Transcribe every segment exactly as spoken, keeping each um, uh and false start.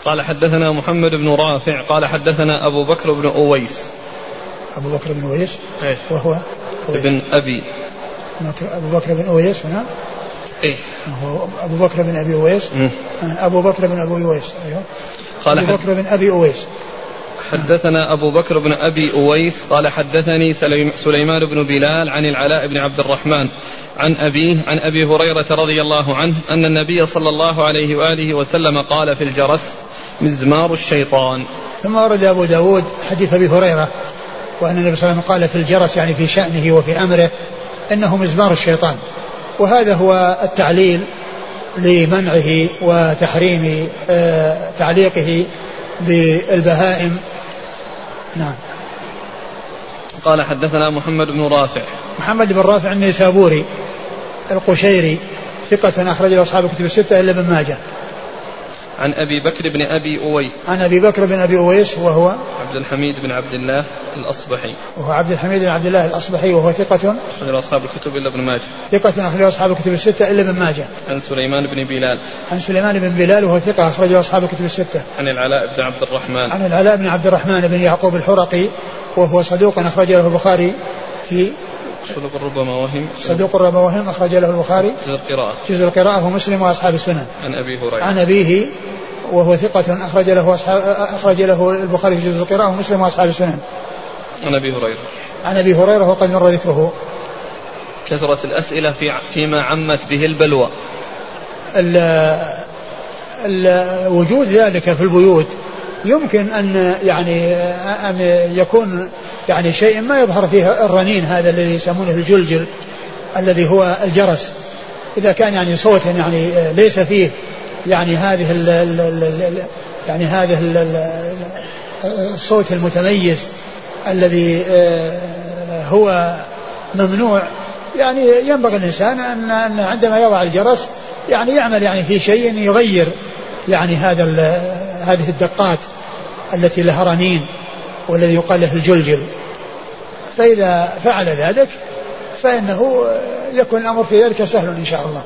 قال حدثنا محمد بن رافع قال حدثنا أبو بكر بن أويس. أبو بكر بن أويس إيه؟ وهو ابن أبي أبو بكر بن أويس هنا إيه؟ هو أبو بكر بن أبي أويس. م. أبو بكر بن أبي أويس. أيوه. قال أبو بكر بن أبي أويس. حدثنا أبو بكر بن أبي أويس قال حدثني سليمان بن بلال عن العلاء بن عبد الرحمن عن أبيه عن أبي هريرة رضي الله عنه أن النبي صلى الله عليه وآله وسلم قال في الجرس مزمار الشيطان. ثم ورد أبو داود حديث أبي هريرة وأن النبي صلى الله عليه وسلم قال في الجرس يعني في شأنه وفي أمره إنه مزمار الشيطان، وهذا هو التعليل لمنعه وتحريم تعليقه بالبهائم. نعم. قال حدثنا محمد بن رافع. محمد بن رافع النيسابوري القشيري ثقة أخرج له أصحاب الكتب الستة إلا ابن ماجه. عن أبي بكر بن أبي أويس. عن أبي بكر بن أبي أويس وهو عبد الحميد بن عبد الله الأصبحي. وهو عبد الحميد بن عبد الله الأصبحي وهو ثقة أخرج له أصحاب الكتب إلا ابن ماجه. ثقة أخرج له أصحاب الكتب الستة إلا ابن ماجه. عن سليمان بن بلال. عن سليمان بن بلال وهو ثقة أخرج له أصحاب الكتب الستة. عن العلاء بن عبد الرحمن. عن العلاء بن عبد الرحمن بن يعقوب الحرقي وهو صدوق أخرج له البخاري في صدوق ربما وهم. صدوق ربما وهم أخرج له البخاري جزء القراءة. جزء القراءة ومسلم وأصحاب السنن. عن أبي هريرة. عن أبيه وهو ثقة أخرج له أصحاب أخرج له البخاري في جزء القراءة ومسلم وأصحاب السنن. عن أبي هريرة. عن أبي هريرة وقد مر ذكره. كثرة الأسئلة في فيما عمت به البلوى. وجود ذلك في البيوت يمكن أن يعني أن يكون يعني شيء ما يظهر فيه الرنين هذا الذي يسمونه الجلجل الذي هو الجرس، إذا كان يعني صوت يعني ليس فيه يعني هذه ال ال يعني هذه ال الصوت المتميز الذي هو ممنوع، يعني ينبغي الإنسان أن عندما يضع الجرس يعني يعمل يعني في شيء يغير يعني هذا هذه الدقات التي لها رنين والذي يقال له الجلجل، فإذا فعل ذلك فإنه يكون الأمر في ذلك سهل إن شاء الله.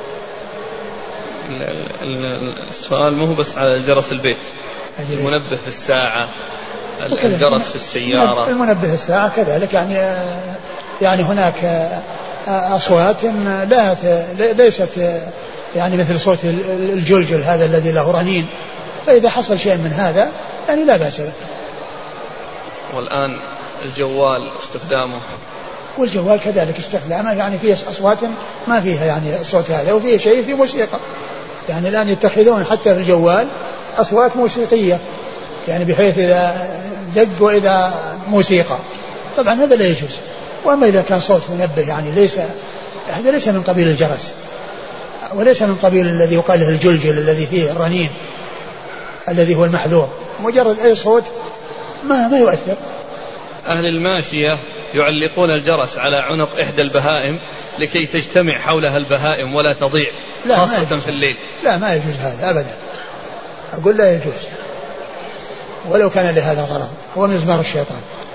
السؤال مو بس على الجرس البيت، المنبه في الساعة، الجرس في السيارة، المنبه في الساعة كذلك، يعني يعني هناك أصوات لا ليست يعني مثل صوت الجلجل هذا الذي له رنين، فإذا حصل شيء من هذا يعني لا بأس به. والآن الجوال استخدامه، والجوال كذلك استخدامه يعني فيه أصوات ما فيها يعني صوت هذا، وفيه شيء في موسيقى، يعني الآن يتخذون حتى في الجوال أصوات موسيقية يعني بحيث إذا دق وإذا موسيقى، طبعا هذا لا يجوز. وأما إذا كان صوت منبه يعني ليس هذا ليس من قبيل الجرس وليس من قبيل الذي يقال له الجلجل الذي فيه الرنين الذي هو المحذور، مجرد أي صوت ما ما يؤثر. أهل الماشية يعلقون الجرس على عنق إحدى البهائم لكي تجتمع حولها البهائم ولا تضيع، خاصة في الليل. لا ما يجوز هذا أبدا، أقول لا يجوز ولو كان لهذا الغرض، هو مزمار الشيطان.